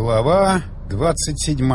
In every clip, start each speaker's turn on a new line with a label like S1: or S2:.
S1: Глава 27.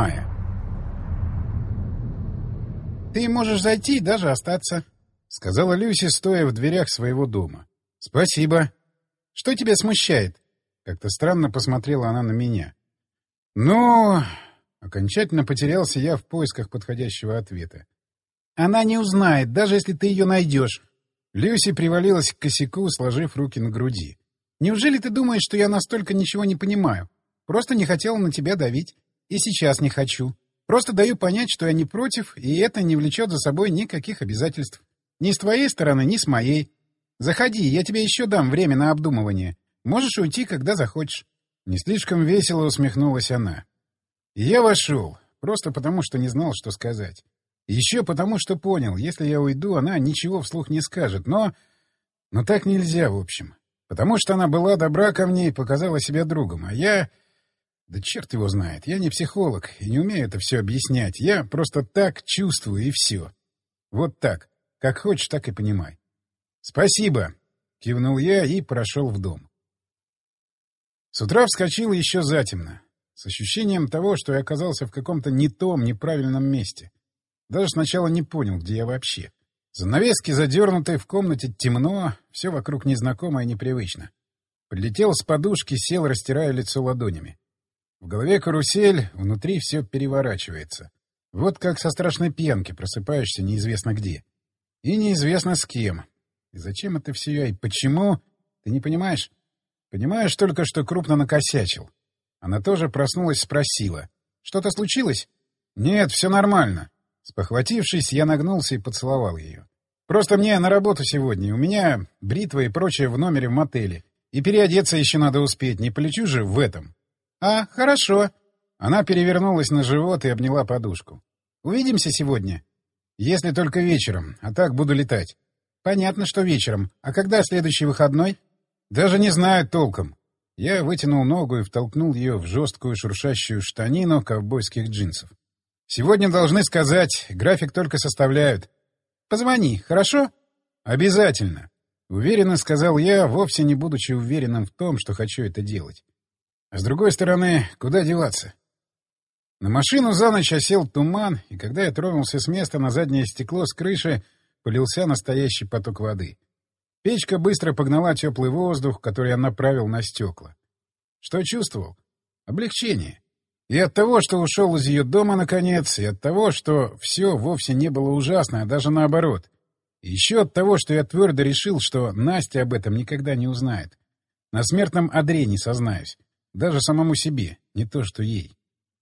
S1: «Ты можешь зайти и даже остаться», — сказала Люси, стоя в дверях своего дома. «Спасибо. Что тебя смущает?» Как-то странно посмотрела она на меня. «Ну...» — окончательно потерялся я в поисках подходящего ответа. «Она не узнает, даже если ты ее найдешь». Люси привалилась к косяку, сложив руки на груди. «Неужели ты думаешь, что я настолько ничего не понимаю? Просто не хотела на тебя давить. И сейчас не хочу. Просто даю понять, что я не против, и это не влечет за собой никаких обязательств. Ни с твоей стороны, ни с моей. Заходи, я тебе еще дам время на обдумывание. Можешь уйти, когда захочешь». Не слишком весело усмехнулась она. И я вошел, просто потому, что не знал, что сказать. И еще потому, что понял, если я уйду, она ничего вслух не скажет, но так нельзя, в общем. Потому что она была добра ко мне и показала себя другом, а я... Да черт его знает, я не психолог и не умею это все объяснять. Я просто так чувствую, и все. Вот так. Как хочешь, так и понимай. «Спасибо!» — кивнул я и прошел в дом. С утра вскочил еще затемно, с ощущением того, что я оказался в каком-то не том, неправильном месте. Даже сначала не понял, где я вообще. Занавески задернуты, в комнате темно, все вокруг незнакомо и непривычно. Прилетел с подушки, сел, растирая лицо ладонями. В голове карусель, внутри все переворачивается. Вот как со страшной пьянки просыпаешься неизвестно где. И неизвестно с кем. И зачем это все и почему, ты не понимаешь? Понимаешь только, что крупно накосячил. Она тоже проснулась, спросила. «Что-то случилось?» «Нет, все нормально». Спохватившись, я нагнулся и поцеловал ее. «Просто мне на работу сегодня. У меня бритва и прочее в номере в мотеле. И переодеться еще надо успеть. Не полечу же в этом». «А, хорошо». Она перевернулась на живот и обняла подушку. «Увидимся сегодня?» «Если только вечером, а так буду летать». «Понятно, что вечером. А когда следующий выходной?» «Даже не знаю толком». Я вытянул ногу и втолкнул ее в жесткую шуршащую штанину ковбойских джинсов. «Сегодня должны сказать, график только составляют». «Позвони, хорошо?» «Обязательно», — уверенно сказал я, вовсе не будучи уверенным в том, что хочу это делать. А с другой стороны, куда деваться? На машину за ночь осел туман, и когда я тронулся с места, на заднее стекло с крыши полился настоящий поток воды. Печка быстро погнала теплый воздух, который я направил на стекла. Что чувствовал? Облегчение. И от того, что ушел из ее дома наконец, и от того, что все вовсе не было ужасно, а даже наоборот. И еще от того, что я твердо решил, что Настя об этом никогда не узнает. На смертном одре не сознаюсь. Даже самому себе, не то что ей.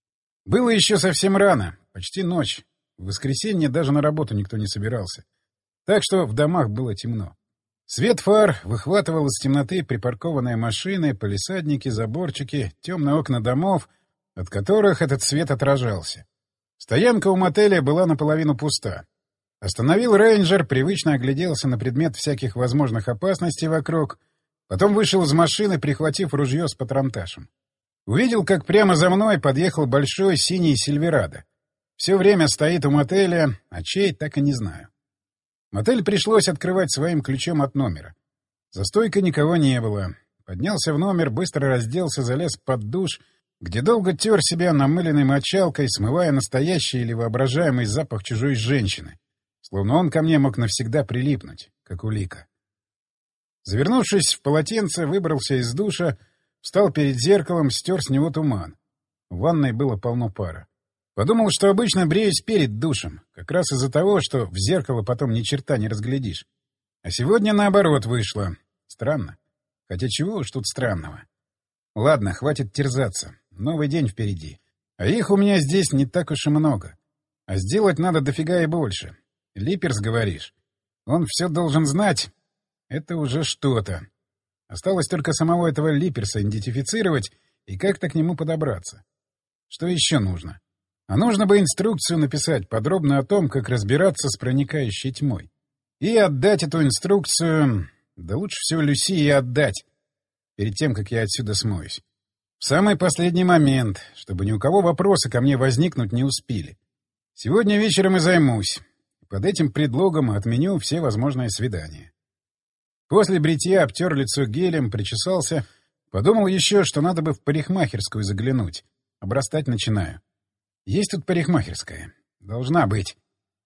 S1: Было еще совсем рано, почти ночь. В воскресенье даже на работу никто не собирался. Так что в домах было темно. Свет фар выхватывал из темноты припаркованные машины, палисадники, заборчики, темные окна домов, от которых этот свет отражался. Стоянка у мотеля была наполовину пуста. Остановил рейнджер, привычно огляделся на предмет всяких возможных опасностей вокруг, потом вышел из машины, прихватив ружье с патронташем. Увидел, как прямо за мной подъехал большой синий Сильверадо. Все время стоит у мотеля, а чей, так и не знаю. Мотель пришлось открывать своим ключом от номера. За стойкой никого не было. Поднялся в номер, быстро разделся, залез под душ, где долго тер себя намыленной мочалкой, смывая настоящий или воображаемый запах чужой женщины, словно он ко мне мог навсегда прилипнуть, как улика. Завернувшись в полотенце, выбрался из душа, встал перед зеркалом, стер с него туман. В ванной было полно пара. Подумал, что обычно бреюсь перед душем, как раз из-за того, что в зеркало потом ни черта не разглядишь. А сегодня наоборот вышло. Странно. Хотя чего уж тут странного. Ладно, хватит терзаться. Новый день впереди. А их у меня здесь не так уж и много. А сделать надо дофига и больше. Липерс, говоришь? Он все должен знать. Это уже что-то. Осталось только самого этого Липерса идентифицировать и как-то к нему подобраться. Что еще нужно? А нужно бы инструкцию написать подробно о том, как разбираться с проникающей тьмой. И отдать эту инструкцию... Да лучше всего Люси и отдать. Перед тем, как я отсюда смоюсь. В самый последний момент, чтобы ни у кого вопросы ко мне возникнуть не успели. Сегодня вечером и займусь. Под этим предлогом отменю все возможные свидания. После бритья обтер лицо гелем, причесался. Подумал еще, что надо бы в парикмахерскую заглянуть. Обрастать начинаю. Есть тут парикмахерская. Должна быть.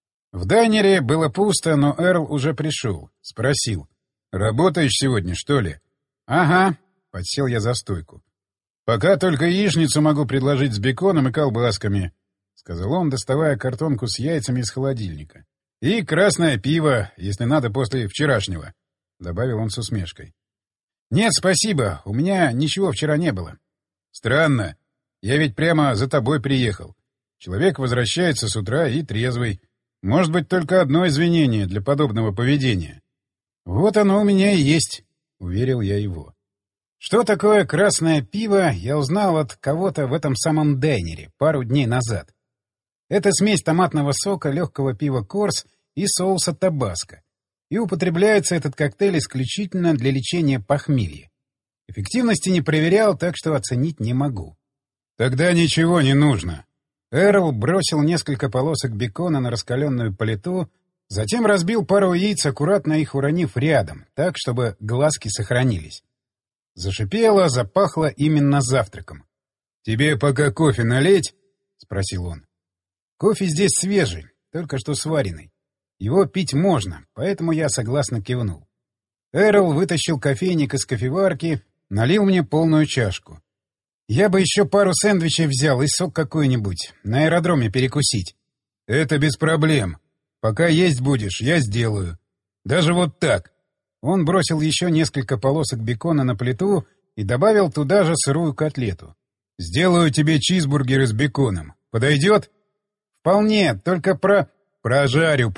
S1: В дайнере было пусто, но Эрл уже пришел. Спросил. «Работаешь сегодня, что ли?» «Ага», — подсел я за стойку. «Пока только яичницу могу предложить с беконом и колбасками», — сказал он, доставая картонку с яйцами из холодильника. «И красное пиво, если надо, после вчерашнего», — добавил он с усмешкой. «Нет, спасибо, у меня ничего вчера не было». «Странно. Я ведь прямо за тобой приехал. Человек возвращается с утра и трезвый. Может быть, только одно извинение для подобного поведения». «Вот оно у меня и есть», — уверил я его. Что такое красное пиво, я узнал от кого-то в этом самом дайнере пару дней назад. Это смесь томатного сока, легкого пива «Корс» и соуса табаско. И употребляется этот коктейль исключительно для лечения похмелья. Эффективности не проверял, так что оценить не могу. «Тогда ничего не нужно». Эрл бросил несколько полосок бекона на раскаленную плиту, затем разбил пару яиц, аккуратно их уронив рядом, так, чтобы глазки сохранились. Зашипело, запахло именно завтраком. «Тебе пока кофе налить?» — спросил он. «Кофе здесь свежий, только что сваренный. Его пить можно, поэтому я согласно кивнул». Эрл вытащил кофейник из кофеварки, налил мне полную чашку. «Я бы еще пару сэндвичей взял и сок какой-нибудь, на аэродроме перекусить». «Это без проблем. Пока есть будешь, я сделаю. Даже вот так». Он бросил еще несколько полосок бекона на плиту и добавил туда же сырую котлету. «Сделаю тебе чизбургеры с беконом. Подойдет?» «Вполне, только Прожарю.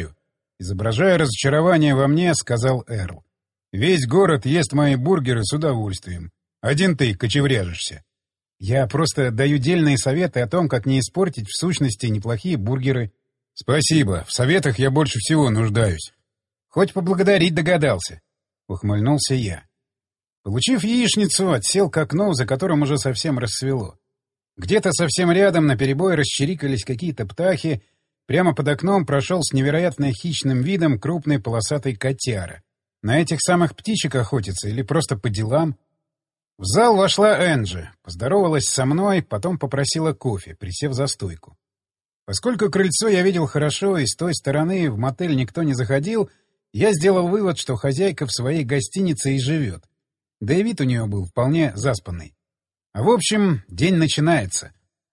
S1: Изображая разочарование во мне, сказал Эрл. «Весь город ест мои бургеры с удовольствием. Один ты кочевряжешься». «Я просто даю дельные советы о том, как не испортить в сущности неплохие бургеры». «Спасибо. В советах я больше всего нуждаюсь». «Хоть поблагодарить догадался», — ухмыльнулся я. Получив яичницу, отсел к окну, за которым уже совсем рассвело. Где-то совсем рядом наперебой расчирикались какие-то птахи, прямо под окном прошел с невероятно хищным видом крупный полосатый котяра. На этих самых птичек охотится или просто по делам? В зал вошла Энджи, поздоровалась со мной, потом попросила кофе, присев за стойку. Поскольку крыльцо я видел хорошо и с той стороны в мотель никто не заходил, я сделал вывод, что хозяйка в своей гостинице и живет. Да и вид у нее был вполне заспанный. А в общем, день начинается.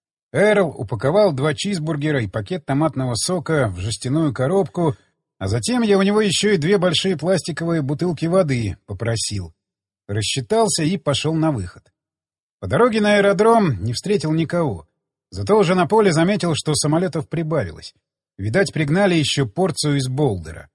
S1: Эрл упаковал 2 чизбургера и пакет томатного сока в жестяную коробку, а затем я у него еще и 2 большие пластиковые бутылки воды попросил. Рассчитался и пошел на выход. По дороге на аэродром не встретил никого. Зато уже на поле заметил, что самолетов прибавилось. Видать, пригнали еще порцию из Болдера.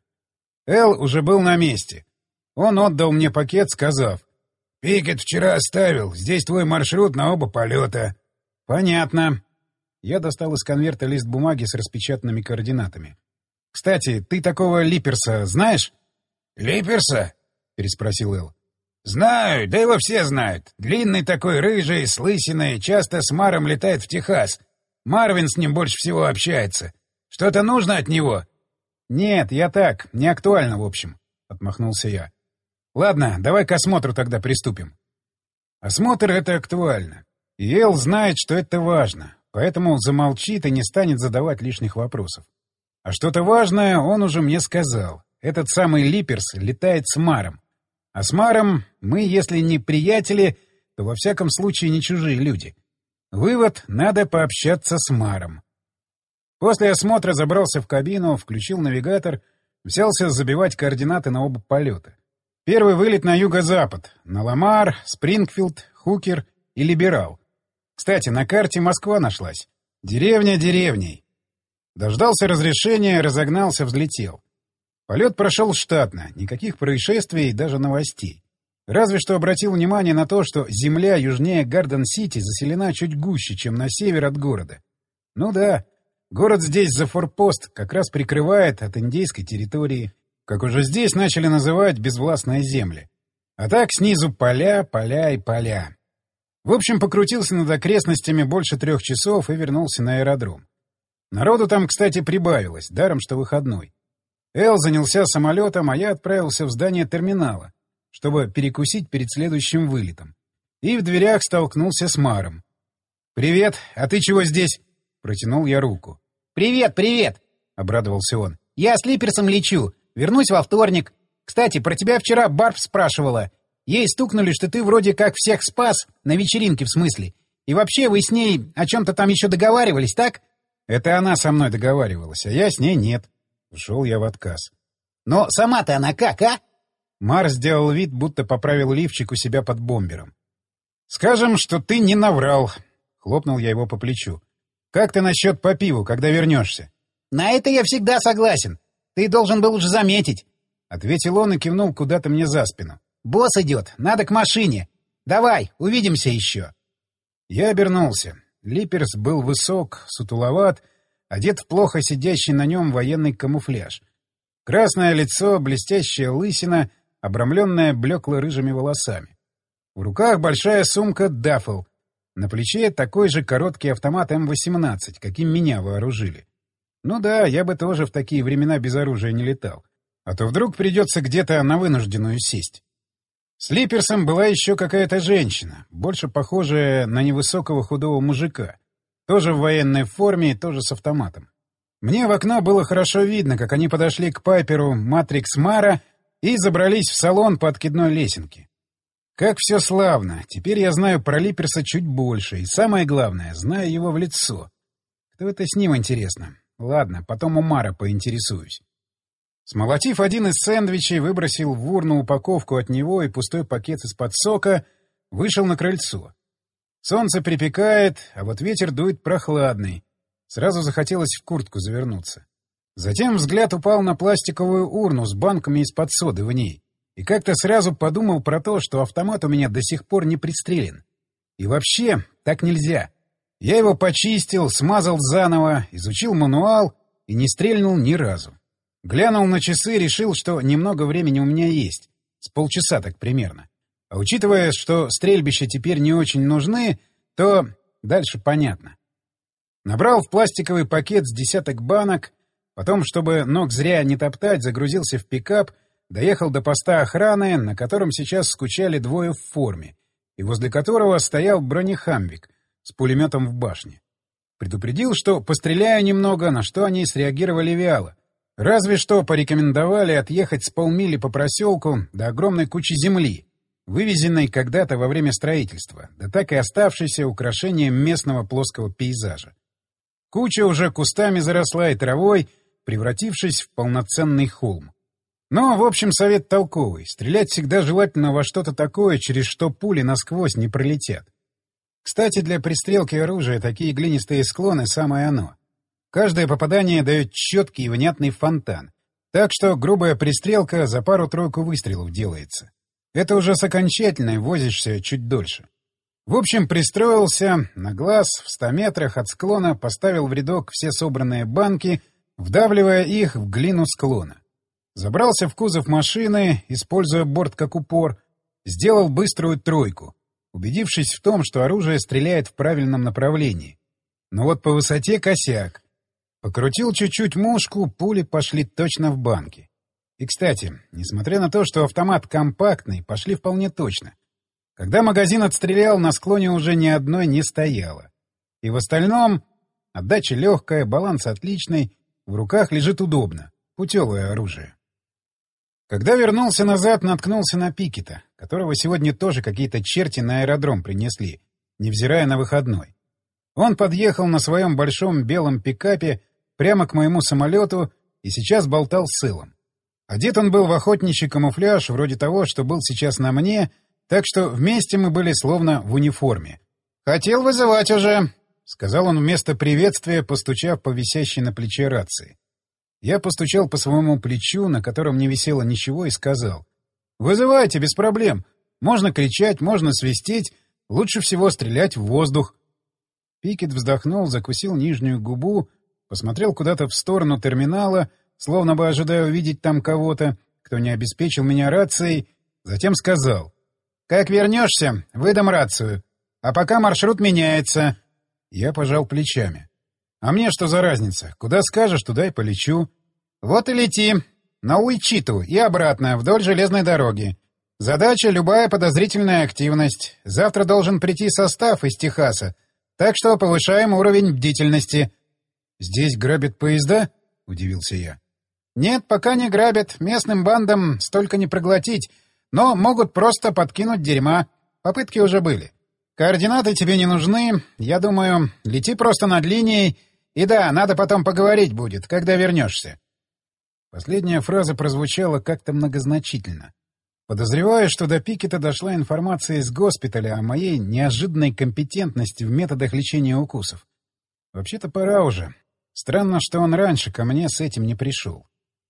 S1: Эл уже был на месте. Он отдал мне пакет, сказав: «Пикет вчера оставил. Здесь твой маршрут на оба полета». «Понятно». Я достал из конверта лист бумаги с распечатанными координатами. «Кстати, ты такого Липерса знаешь?» «Липерса?» — переспросил Эл. «Знаю, да его все знают. Длинный такой, рыжий, с лысиной, часто с Маром летает в Техас. Марвин с ним больше всего общается. Что-то нужно от него?» «Нет, я так, не актуально, в общем», — отмахнулся я. «Ладно, давай к осмотру тогда приступим». Осмотр — это актуально. И Эл знает, что это важно, поэтому замолчит и не станет задавать лишних вопросов. А что-то важное он уже мне сказал. Этот самый Липерс летает с Маром. А с Маром мы, если не приятели, то во всяком случае не чужие люди. Вывод — надо пообщаться с Маром. После осмотра забрался в кабину, включил навигатор, взялся забивать координаты на оба полета. Первый вылет на юго-запад, на Ламар, Спрингфилд, Хукер и Либерал. Кстати, на карте Москва нашлась. Деревня деревней. Дождался разрешения, разогнался, взлетел. Полет прошел штатно, никаких происшествий, даже новостей. Разве что обратил внимание на то, что земля южнее Гарден-Сити заселена чуть гуще, чем на север от города. Ну да, город здесь за форпост как раз прикрывает от индейской территории, как уже здесь начали называть безвластные земли. А так снизу поля, поля и поля. В общем, покрутился над окрестностями больше 3 часов и вернулся на аэродром. Народу там, кстати, прибавилось, даром что выходной. Эл занялся самолетом, а я отправился в здание терминала, чтобы перекусить перед следующим вылетом. И в дверях столкнулся с Маром. «Привет, а ты чего здесь?» — протянул я руку.
S2: «Привет, привет!» — обрадовался он. «Я с Липерсом лечу. Вернусь во вторник. Кстати, про тебя вчера Барб спрашивала. Ей стукнули, что ты вроде как всех спас, на вечеринке в смысле. И вообще вы с ней о чем-то там еще договаривались, так?»
S1: «Это она со мной договаривалась, а я с ней нет». Ушел я в отказ.
S2: «Но сама-то она как, а?»
S1: Мар сделал вид, будто поправил лифчик у себя под бомбером. «Скажем, что ты не наврал», — хлопнул я его по плечу. «Как ты насчет по пиву, когда вернешься?»
S2: «На это я всегда согласен. Ты должен был уже заметить»,
S1: — ответил он и кивнул куда-то мне за спину.
S2: «Босс идет, надо к машине. Давай, увидимся еще».
S1: Я обернулся. Липерс был высок, сутуловат, одет в плохо сидящий на нем военный камуфляж. Красное лицо, блестящая лысина, обрамленная блекло-рыжими волосами. В руках большая сумка «Даффл». На плече такой же короткий автомат М-18, каким меня вооружили. Ну да, я бы тоже в такие времена без оружия не летал. А то вдруг придется где-то на вынужденную сесть. С Липерсом была еще какая-то женщина, больше похожая на невысокого худого мужика. Тоже в военной форме, тоже с автоматом. Мне в окно было хорошо видно, как они подошли к Пайперу Матрикс Мара и забрались в салон по откидной лесенке. Как все славно. Теперь я знаю про Липерса чуть больше. И самое главное, знаю его в лицо. Кто это с ним, интересно? Ладно, потом у Мара поинтересуюсь. Смолотив один из сэндвичей, выбросил в урну упаковку от него и пустой пакет из-под сока, вышел на крыльцо. Солнце припекает, а вот ветер дует прохладный. Сразу захотелось в куртку завернуться. Затем взгляд упал на пластиковую урну с банками из-под соды в ней. И как-то сразу подумал про то, что автомат у меня до сих пор не пристрелен. И вообще, так нельзя. Я его почистил, смазал заново, изучил мануал и не стрельнул ни разу. Глянул на часы, решил, что немного времени у меня есть. С полчаса так примерно. А учитывая, что стрельбища теперь не очень нужны, то дальше понятно. Набрал в пластиковый пакет с десяток банок, потом, чтобы ног зря не топтать, загрузился в пикап, доехал до поста охраны, на котором сейчас скучали двое в форме, и возле которого стоял бронехамвик с пулеметом в башне. Предупредил, что постреляю немного, на что они среагировали вяло. Разве что порекомендовали отъехать с полмили по проселку до огромной кучи земли, вывезенной когда-то во время строительства, да так и оставшейся украшением местного плоского пейзажа. Куча уже кустами заросла и травой, превратившись в полноценный холм. Но, в общем, совет толковый. Стрелять всегда желательно во что-то такое, через что пули насквозь не пролетят. Кстати, для пристрелки оружия такие глинистые склоны — самое оно. Каждое попадание дает четкий и внятный фонтан. Так что грубая пристрелка за пару-тройку выстрелов делается. Это уже с окончательной возишься чуть дольше. В общем, пристроился, на глаз, в 100 метрах от склона поставил в рядок все собранные банки, вдавливая их в глину склона. Забрался в кузов машины, используя борт как упор, сделал быструю тройку, убедившись в том, что оружие стреляет в правильном направлении. Но вот по высоте косяк. Покрутил чуть-чуть мушку, пули пошли точно в банки. И, кстати, несмотря на то, что автомат компактный, пошли вполне точно. Когда магазин отстрелял, на склоне уже ни одной не стояло. И в остальном отдача легкая, баланс отличный, в руках лежит удобно. Путевое оружие. Когда вернулся назад, наткнулся на Пикета, которого сегодня тоже какие-то черти на аэродром принесли, невзирая на выходной. Он подъехал на своем большом белом пикапе прямо к моему самолету и сейчас болтал с Илом. Одет он был в охотничий камуфляж, вроде того, что был сейчас на мне, так что вместе мы были словно в униформе. «Хотел вызывать уже», — сказал он вместо приветствия, постучав по висящей на плече рации. Я постучал по своему плечу, на котором не висело ничего, и сказал: «Вызывайте, без проблем. Можно кричать, можно свистеть, лучше всего стрелять в воздух». Пикет вздохнул, закусил нижнюю губу, посмотрел куда-то в сторону терминала, словно бы ожидая увидеть там кого-то, кто не обеспечил меня рацией, затем сказал: «Как вернешься, выдам рацию. А пока маршрут меняется». Я пожал плечами. «А мне что за разница? Куда скажешь, туда и полечу». «Вот и лети. На Уичиту и обратно, вдоль железной дороги. Задача — любая подозрительная активность. Завтра должен прийти состав из Техаса.
S2: Так что повышаем уровень бдительности.
S1: — Здесь грабят поезда? — удивился я.
S2: — Нет, пока не грабят. Местным бандам столько не проглотить. Но могут просто подкинуть дерьма. Попытки уже были. Координаты тебе не нужны. Я думаю, лети просто над линией. И да, надо потом поговорить будет, когда вернешься.
S1: Последняя фраза прозвучала как-то многозначительно. Подозреваю, что до Пикета дошла информация из госпиталя о моей неожиданной компетентности в методах лечения укусов. Вообще-то пора уже. Странно, что он раньше ко мне с этим не пришел.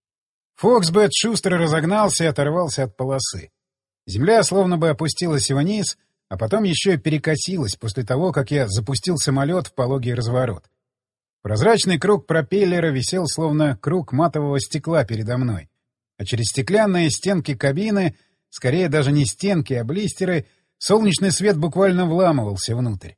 S1: Фоксбет шустро разогнался и оторвался от полосы. Земля словно бы опустилась вниз, а потом еще и перекосилась после того, как я запустил самолет в пологий разворот. Прозрачный круг пропеллера висел словно круг матового стекла передо мной, а через стеклянные стенки кабины, скорее даже не стенки, а блистеры, солнечный свет буквально вламывался внутрь.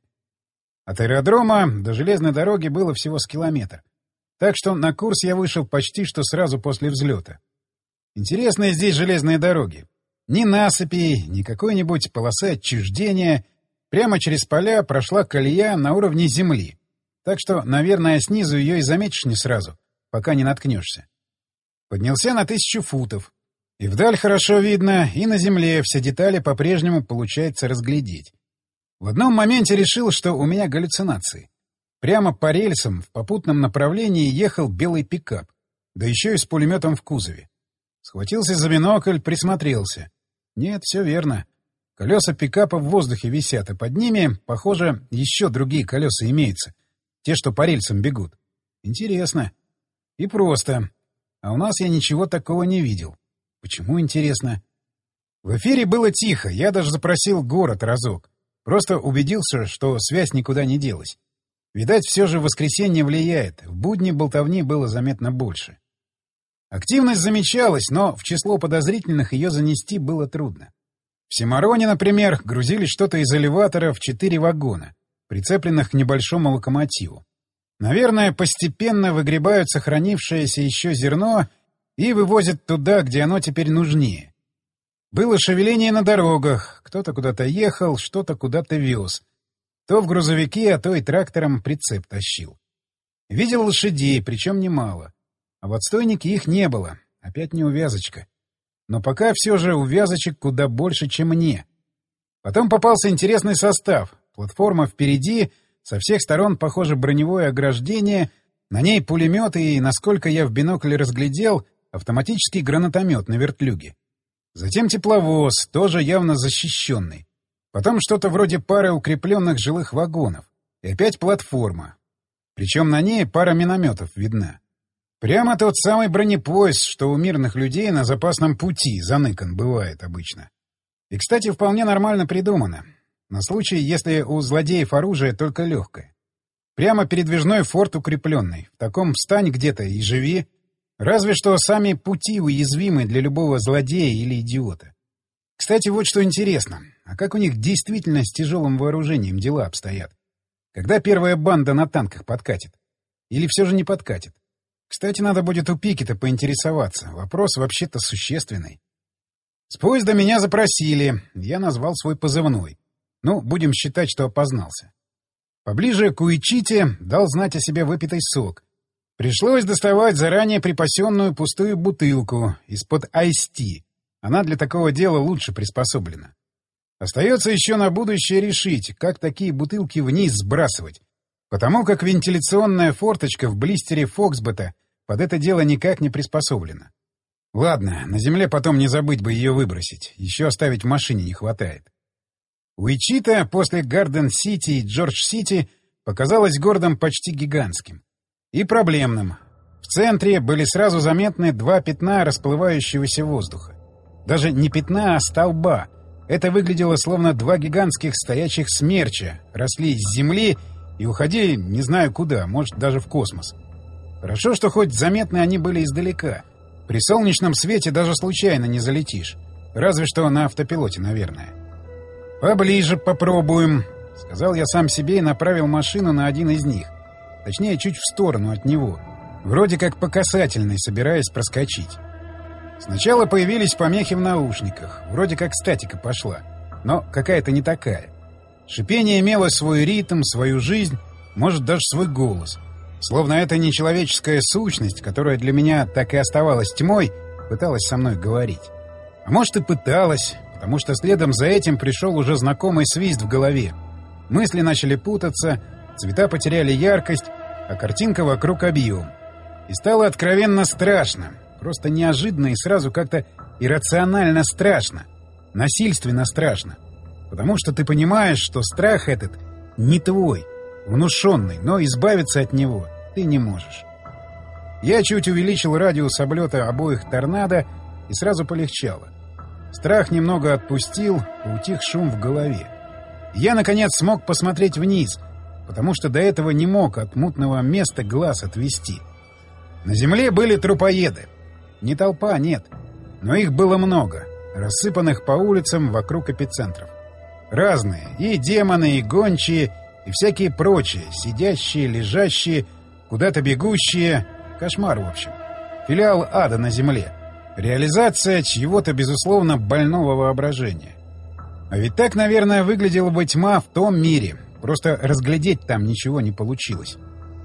S1: От аэродрома до железной дороги было всего с километр, так что на курс я вышел почти что сразу после взлета. Интересные здесь железные дороги. Ни насыпей, ни какой-нибудь полосы отчуждения. Прямо через поля прошла колея на уровне земли. Так что, наверное, снизу ее и заметишь не сразу, пока не наткнешься. Поднялся на 1000 футов. И вдаль хорошо видно, и на земле все детали по-прежнему получается разглядеть. В одном моменте решил, что у меня галлюцинации. Прямо по рельсам в попутном направлении ехал белый пикап, да еще и с пулеметом в кузове. Схватился за бинокль, присмотрелся. Нет, все верно. Колеса пикапа в воздухе висят, а под ними, похоже, еще другие колеса имеются. Те, что по рельсам бегут. Интересно. И просто. А у нас я ничего такого не видел. Почему, интересно? В эфире было тихо, я даже запросил город разок. Просто убедился, что связь никуда не делась. Видать, все же воскресенье влияет, в будни болтовни было заметно больше. Активность замечалась, но в число подозрительных ее занести было трудно. В Симароне, например, грузили что-то из элеватора в 4 вагона, прицепленных к небольшому локомотиву. Наверное, постепенно выгребают сохранившееся еще зерно и вывозят туда, где оно теперь нужнее. Было шевеление на дорогах, кто-то куда-то ехал, что-то куда-то вез. То в грузовике, а то и трактором прицеп тащил. Видел лошадей, причем немало. А в отстойнике их не было. Опять неувязочка. Но пока все же увязочек куда больше, чем мне. Потом попался интересный состав. Платформа впереди, со всех сторон, похоже, броневое ограждение, на ней пулеметы и, насколько я в бинокле разглядел, автоматический гранатомет на вертлюге. Затем тепловоз, тоже явно защищенный. Потом что-то вроде пары укрепленных жилых вагонов. И опять платформа. Причем на ней пара минометов видна. Прямо тот самый бронепоезд, что у мирных людей на запасном пути заныкан бывает обычно. И, кстати, вполне нормально придумано. На случай, если у злодеев оружие только легкое. Прямо передвижной форт укрепленный. В таком встань где-то и живи. Разве что сами пути уязвимы для любого злодея или идиота. Кстати, вот что интересно. А как у них действительно с тяжелым вооружением дела обстоят? Когда первая банда на танках подкатит? Или все же не подкатит? Кстати, надо будет у Пикета поинтересоваться. Вопрос вообще-то существенный. С поезда меня запросили. Я назвал свой позывной. Ну, будем считать, что опознался. Поближе к Уичите дал знать о себе выпитый сок. Пришлось доставать заранее припасенную пустую бутылку из-под айс-ти. Она для такого дела лучше приспособлена. Остается еще на будущее решить, как такие бутылки вниз сбрасывать, потому как вентиляционная форточка в блистере Фоксбета под это дело никак не приспособлена. Ладно, на земле потом не забыть бы ее выбросить, еще оставить в машине не хватает. Уичита после Гарден-Сити и Джордж-Сити показалась городом почти гигантским. И проблемным. В центре были сразу заметны 2 пятна расплывающегося воздуха. Даже не пятна, а столба. Это выглядело словно 2 гигантских стоячих смерча росли с земли и уходили не знаю куда, может, даже в космос. Хорошо, что хоть заметны они были издалека. При солнечном свете даже случайно не залетишь. Разве что на автопилоте, наверное. «Поближе попробуем», — сказал я сам себе и направил машину на один из них. Точнее, чуть в сторону от него. Вроде как по касательной, собираясь проскочить. Сначала появились помехи в наушниках. Вроде как статика пошла. Но какая-то не такая. Шипение имело свой ритм, свою жизнь, может, даже свой голос. Словно это нечеловеческая сущность, которая для меня так и оставалась тьмой, пыталась со мной говорить. А может, и пыталась, потому что следом за этим пришел уже знакомый свист в голове. Мысли начали путаться, цвета потеряли яркость, а картинка вокруг объем. И стало откровенно страшно. Просто неожиданно и сразу как-то иррационально страшно. Насильственно страшно. Потому что ты понимаешь, что страх этот не твой, внушенный, но избавиться от него ты не можешь. Я чуть увеличил радиус облета обоих торнадо, и сразу полегчало. Страх немного отпустил, поутих шум в голове. Я, наконец, смог посмотреть вниз, потому что до этого не мог от мутного места глаз отвести. На земле были трупоеды. Не толпа, нет, но их было много, рассыпанных по улицам вокруг эпицентров. Разные, и демоны, и гончие, и всякие прочие, сидящие, лежащие, куда-то бегущие. Кошмар, в общем. Филиал ада на земле. Реализация чьего-то, безусловно, больного воображения. А ведь так, наверное, выглядела бы тьма в том мире. Просто разглядеть там ничего не получилось.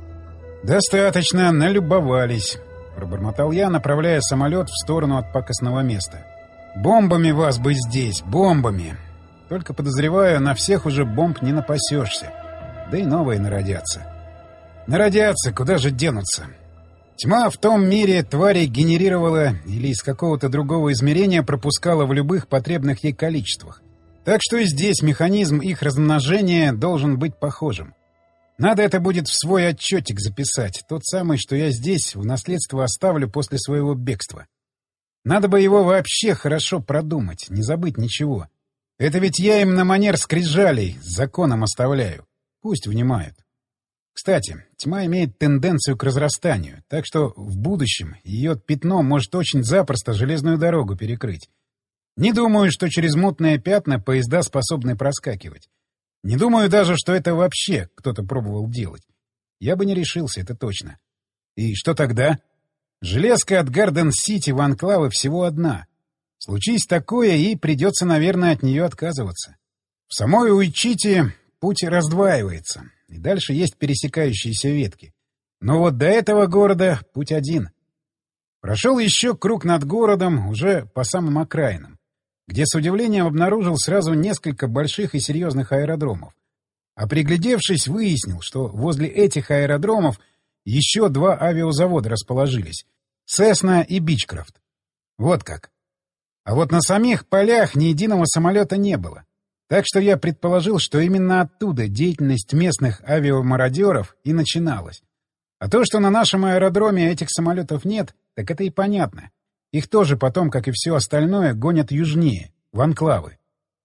S1: «Достаточно, налюбовались», — пробормотал я, направляя самолет в сторону от пакостного места. «Бомбами вас бы здесь, бомбами!» Только, подозреваю, на всех уже бомб не напасешься. Да и новые народятся. Народятся, куда же денутся? Тьма в том мире тварей генерировала или из какого-то другого измерения пропускала в любых потребных ей количествах. Так что и здесь механизм их размножения должен быть похожим. Надо это будет в свой отчетик записать, тот самый, что я здесь в наследство оставлю после своего бегства. Надо бы его вообще хорошо продумать, не забыть ничего. Это ведь я им на манер скрижалей с законом оставляю. Пусть внимают. Кстати, тьма имеет тенденцию к разрастанию, так что в будущем ее пятно может очень запросто железную дорогу перекрыть. Не думаю, что через мутные пятна поезда способны проскакивать. Не думаю даже, что это вообще кто-то пробовал делать. Я бы не решился, это точно. И что тогда? Железка от Гарден-Сити в анклавы всего одна. Случись такое, и придется, наверное, от нее отказываться. В самой Уичите путь раздваивается, и дальше есть пересекающиеся ветки. Но вот до этого города путь один. Прошел еще круг над городом, уже по самым окраинам, где с удивлением обнаружил сразу несколько больших и серьезных аэродромов. А приглядевшись, выяснил, что возле этих аэродромов еще 2 авиазавода расположились — Сесна и Бичкрафт. Вот как. А вот на самих полях ни единого самолета не было. Так что я предположил, что именно оттуда деятельность местных авиамародеров и начиналась. А то, что на нашем аэродроме этих самолетов нет, так это и понятно. Их тоже потом, как и все остальное, гонят южнее, в анклавы.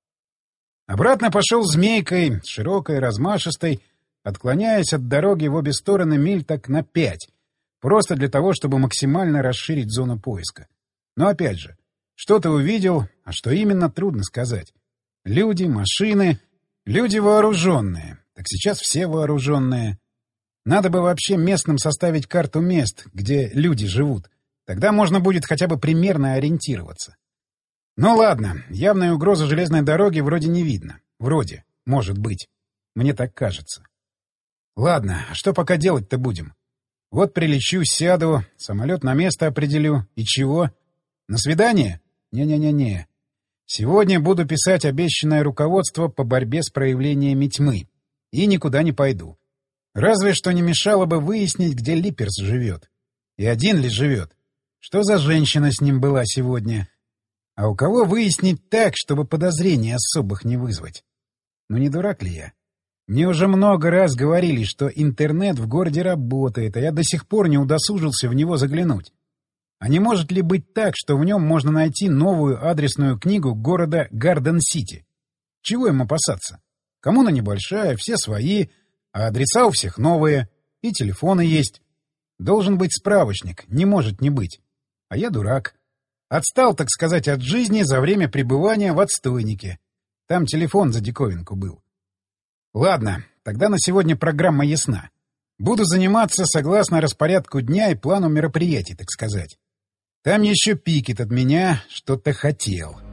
S1: Обратно пошел змейкой, широкой, размашистой, отклоняясь от дороги в обе стороны миль так на 5, просто для того, чтобы максимально расширить зону поиска. Но опять же, что-то увидел, а что именно, трудно сказать. Люди, машины, люди вооруженные. Так сейчас все вооруженные. Надо бы вообще местным составить карту мест, где люди живут. Тогда можно будет хотя бы примерно ориентироваться. Ну ладно, явной угрозы железной дороги вроде не видно. Вроде, может быть. Мне так кажется. Ладно, а что пока делать-то будем? Вот прилечу, сяду, самолет на место определю. И чего? На свидание? Не-не-не-не. Сегодня буду писать обещанное руководство по борьбе с проявлениями тьмы. И никуда не пойду. Разве что не мешало бы выяснить, где Липерс живет. И один ли живет. Что за женщина с ним была сегодня? А у кого выяснить так, чтобы подозрений особых не вызвать? Ну не дурак ли я? Мне уже много раз говорили, что интернет в городе работает, а я до сих пор не удосужился в него заглянуть. А не может ли быть так, что в нем можно найти новую адресную книгу города Гарден-Сити? Чего им опасаться? Коммуна небольшая, все свои, а адреса у всех новые, и телефоны есть. Должен быть справочник, не может не быть. А я дурак. Отстал, так сказать, от жизни за время пребывания в отстойнике. Там телефон за диковинку был. Ладно, тогда на сегодня программа ясна. Буду заниматься согласно распорядку дня и плану мероприятий, так сказать. Там еще Пикет от меня что-то хотел.